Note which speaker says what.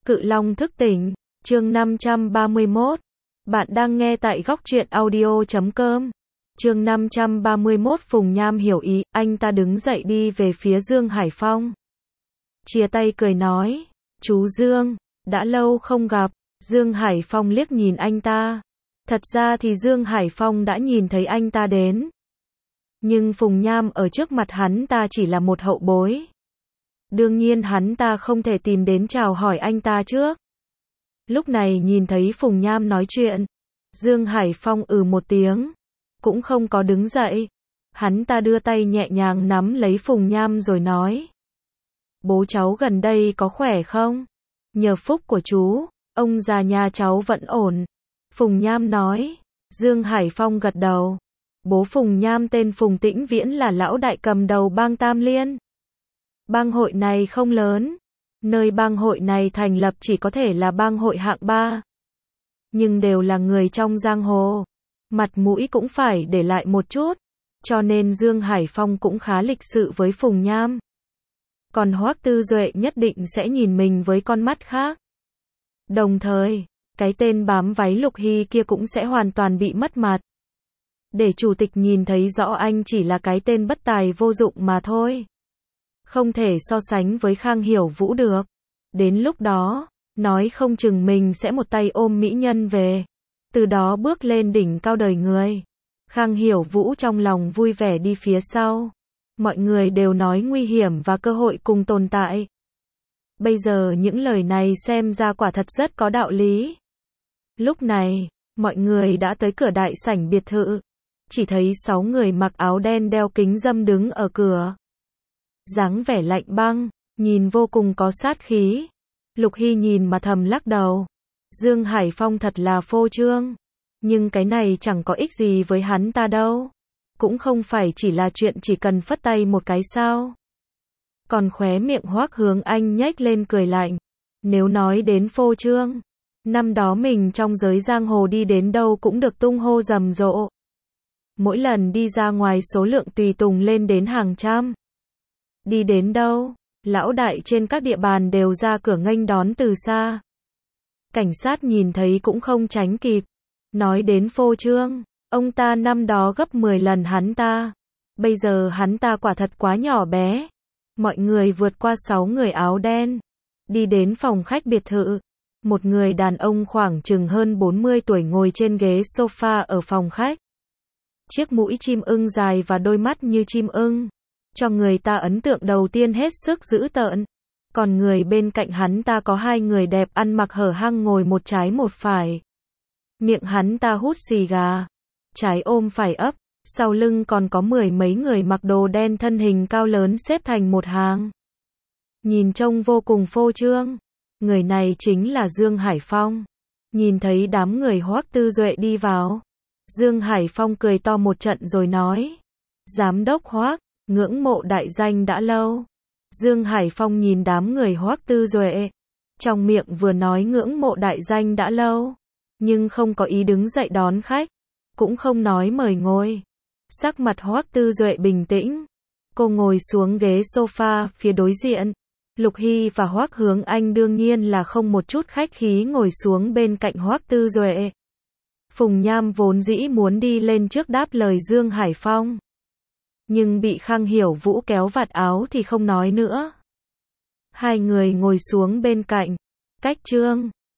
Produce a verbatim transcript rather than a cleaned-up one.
Speaker 1: Cự Long thức tỉnh, chương năm trăm ba mươi mốt. Bạn đang nghe tại góc truyện audio chấm com. Chương năm trăm ba mươi mốt. Phùng Nham hiểu ý, anh ta đứng dậy đi về phía Dương Hải Phong. Chia tay cười nói, chú Dương, đã lâu không gặp. Dương Hải Phong liếc nhìn anh ta. Thật ra thì Dương Hải Phong đã nhìn thấy anh ta đến. Nhưng Phùng Nham ở trước mặt hắn ta chỉ là một hậu bối. Đương nhiên hắn ta không thể tìm đến chào hỏi anh ta trước. Lúc này nhìn thấy Phùng Nham nói chuyện, Dương Hải Phong ừ một tiếng, cũng không có đứng dậy. Hắn ta đưa tay nhẹ nhàng nắm lấy Phùng Nham rồi nói, bố cháu gần đây có khỏe không? Nhờ phúc của chú, ông già nhà cháu vẫn ổn. Phùng Nham nói. Dương Hải Phong gật đầu. Bố Phùng Nham tên Phùng Tĩnh Viễn là lão đại cầm đầu bang Tam Liên. Bang hội này không lớn. Nơi bang hội này thành lập chỉ có thể là bang hội hạng ba. Nhưng đều là người trong giang hồ. Mặt mũi cũng phải để lại một chút. Cho nên Dương Hải Phong cũng khá lịch sự với Phùng Nham. Còn Hoắc Tư Duệ nhất định sẽ nhìn mình với con mắt khác. Đồng thời, cái tên bám váy Lục Hy kia cũng sẽ hoàn toàn bị mất mặt. Để chủ tịch nhìn thấy rõ anh chỉ là cái tên bất tài vô dụng mà thôi. Không thể so sánh với Khang Hiểu Vũ được. Đến lúc đó, nói không chừng mình sẽ một tay ôm mỹ nhân về. Từ đó bước lên đỉnh cao đời người. Khang Hiểu Vũ trong lòng vui vẻ đi phía sau. Mọi người đều nói nguy hiểm và cơ hội cùng tồn tại. Bây giờ những lời này xem ra quả thật rất có đạo lý. Lúc này, mọi người đã tới cửa đại sảnh biệt thự. Chỉ thấy sáu người mặc áo đen đeo kính râm đứng ở cửa. Dáng vẻ lạnh băng, nhìn vô cùng có sát khí. Lục Hy nhìn mà thầm lắc đầu. Dương Hải Phong thật là phô trương. Nhưng cái này chẳng có ích gì với hắn ta đâu. Cũng không phải chỉ là chuyện chỉ cần phất tay một cái sao. Còn khóe miệng Hoắc Hướng Anh nhếch lên cười lạnh. Nếu nói đến phô trương, năm đó mình trong giới giang hồ đi đến đâu cũng được tung hô rầm rộ. Mỗi lần đi ra ngoài số lượng tùy tùng lên đến hàng trăm. Đi đến đâu, lão đại trên các địa bàn đều ra cửa nghênh đón từ xa. Cảnh sát nhìn thấy cũng không tránh kịp. Nói đến phô trương, ông ta năm đó gấp mười lần hắn ta. Bây giờ hắn ta quả thật quá nhỏ bé. Mọi người vượt qua sáu người áo đen. Đi đến phòng khách biệt thự. Một người đàn ông khoảng chừng hơn bốn mươi tuổi ngồi trên ghế sofa ở phòng khách. Chiếc mũi chim ưng dài và đôi mắt như chim ưng. Cho người ta ấn tượng đầu tiên hết sức dữ tợn. Còn người bên cạnh hắn ta có hai người đẹp ăn mặc hở hang ngồi một trái một phải. Miệng hắn ta hút xì gà. Trái ôm phải ấp. Sau lưng còn có mười mấy người mặc đồ đen thân hình cao lớn xếp thành một hàng. Nhìn trông vô cùng phô trương. Người này chính là Dương Hải Phong. Nhìn thấy đám người Hoắc Tư Duệ đi vào. Dương Hải Phong cười to một trận rồi nói. Giám đốc Hoắc, ngưỡng mộ đại danh đã lâu. Dương Hải Phong nhìn đám người Hoắc Tư Duệ. Trong miệng vừa nói ngưỡng mộ đại danh đã lâu. Nhưng không có ý đứng dậy đón khách. Cũng không nói mời ngồi. Sắc mặt Hoắc Tư Duệ bình tĩnh. Cô ngồi xuống ghế sofa phía đối diện. Lục Hy và Hoắc Hướng Anh đương nhiên là không một chút khách khí ngồi xuống bên cạnh Hoắc Tư Duệ. Phùng Nham vốn dĩ muốn đi lên trước đáp lời Dương Hải Phong. Nhưng bị Khang Hiểu Vũ kéo vạt áo thì không nói nữa. Hai người ngồi xuống bên cạnh. Cách Trương,